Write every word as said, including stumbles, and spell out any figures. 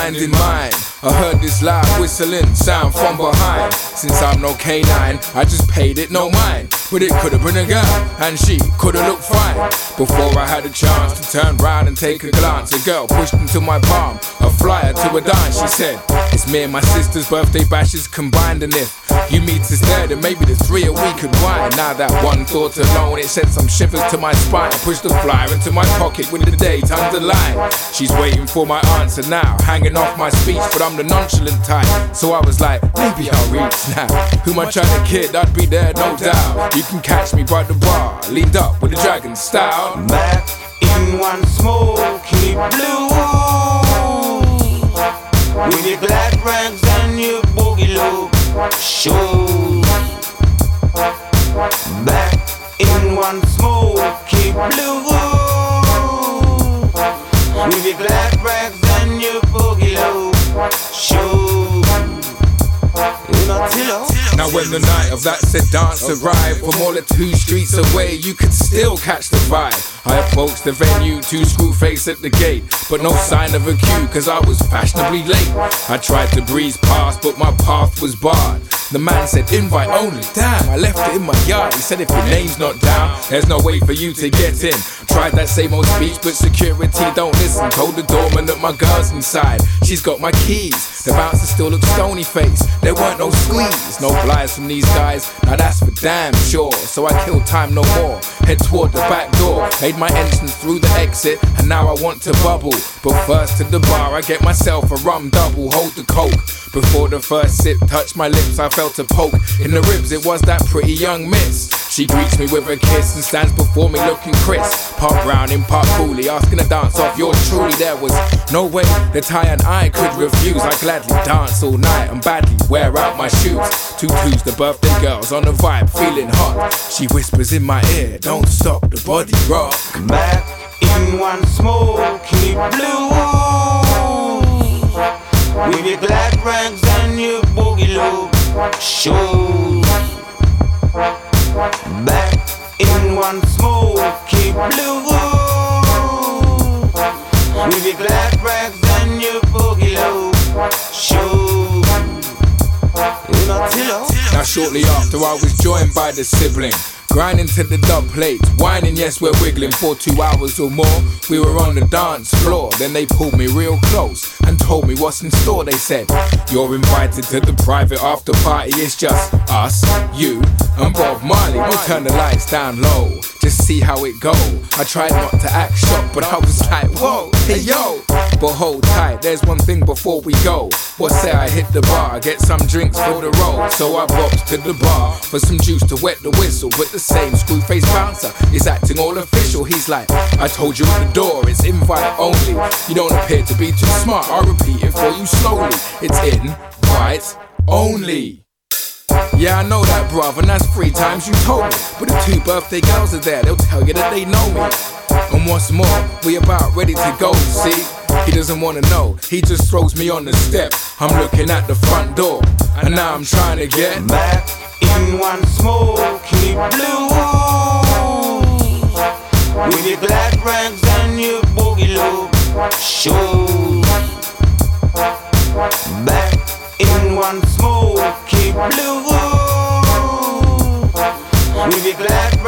hand in mine. I heard this loud whistling sound from behind. Since I'm no canine, I just paid it no mind. But it could've been a girl, and she could've looked fine. Before I had a chance to turn round and take a glance, a girl pushed into my palm, a flyer to a dance. She said, it's me and my sister's birthday bashes combined, and if you meet us there, then maybe the three of we could wine. Now that one thought alone, it sent some shivers to my spine. I pushed the flyer into my pocket with the date underlined. She's waiting for my answer now, hanging off my speech, but I'm the nonchalant type, so I was like, maybe I'll reach now. Who am I trying to kid? I'd be there, no doubt. You can catch me by the bar, leaned up with a dragon style. Back in one smoky blue, with your glad rags and your boogaloo shoes. Back in one smoky blue, with your glad rags and your boogaloo shoes. Now when the night of that said dance arrived, from all the two streets away, you could still catch the vibe. I approached the venue, two screw face at the gate, but no sign of a queue, cause I was fashionably late. I tried to breeze past, but my path was barred. The man said invite only, damn, I left it in my yard. He said if your name's not down, there's no way for you to get in. Tried that same old speech, but security don't listen. Told the doorman that my girl's inside, she's got my keys. The bouncer still looked stony faced, there weren't no squeeze. No flies from these guys, now that's for damn sure. So I killed time no more, head toward the back door. Made my entrance through the exit, and now I want to bubble. But first to the bar, I get myself a rum double. Hold the coke, before the first sip touched my lips, I felt a poke in the ribs. It was that pretty young miss. She greets me with a kiss and stands before me looking crisp. Part brown in part coolie, asking to dance off yours truly. There was no way that I and I could refuse. I gladly dance all night and badly wear out my shoes. Two twos, the birthday girls on the vibe, feeling hot. She whispers in my ear, don't stop the body rock. Back in one smoky blue, with your glad rags and your boogaloo shoes. Back in one smoky blue, with your glad rags and your boogaloo shoes. Now shortly after I was joined by the sibling, grinding to the dub plates, whining, yes we're wiggling. For two hours or more, we were on the dance floor. Then they pulled me real close and told me what's in store. They said, you're invited to the private after party. It's just us, you, and Bob Marley. We'll turn the lights down low, just see how it go. I tried not to act shocked, but I was like, whoa, hey yo. But hold tight, there's one thing before we go. What say I hit the bar, get some drinks for the road. So I boxed to the bar for some juice to wet the whistle. But the same screw-faced bouncer is acting all official. He's like, I told you at the door, it's invite only. You don't appear to be too smart, I'll repeat it for you slowly. It's invite only. Yeah, I know that, bruv, and that's three times you told me. But the two birthday girls are there, they'll tell you that they know me. And once more, we about ready to go, see? He doesn't wanna know, he just throws me on the step. I'm looking at the front door, and now I'm trying to get back in one smoky blue, with your glad rags and your boogaloo shoes. Back in one smoky blue, with your glad